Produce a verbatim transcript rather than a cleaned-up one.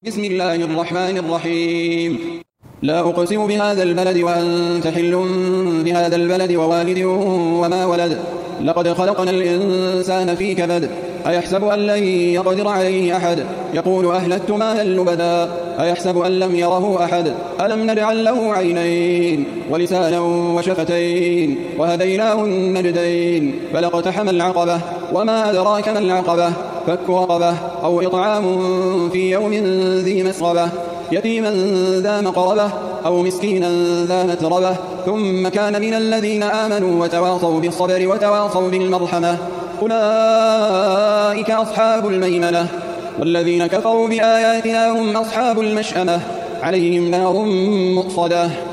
بسم الله الرحمن الرحيم. لا أقسم بهذا البلد وأنت حل بهذا البلد ووالد وما ولد. لقد خلقنا الإنسان في كبد. أيحسب أن لن يقدر عليه أحد. يقول أهلكت مالا لبدا. أيحسب أن لم يره أحد. ألم نجعل له عينين ولسانا وشفتين وهديناه النجدين فلاقتحم العقبة وما أدراك ما العقبة فك رقبة أو إطعام في يوم ذي مسغبة يتيما ذا مقربة أو مسكينا ذا متربة ثم كان من الذين آمنوا وتواصوا بالصبر وتواصوا بالمرحمة أولئك أصحاب الميمنة والذين كفروا بآياتنا هم أصحاب المشأمة عليهم نار مؤصدة.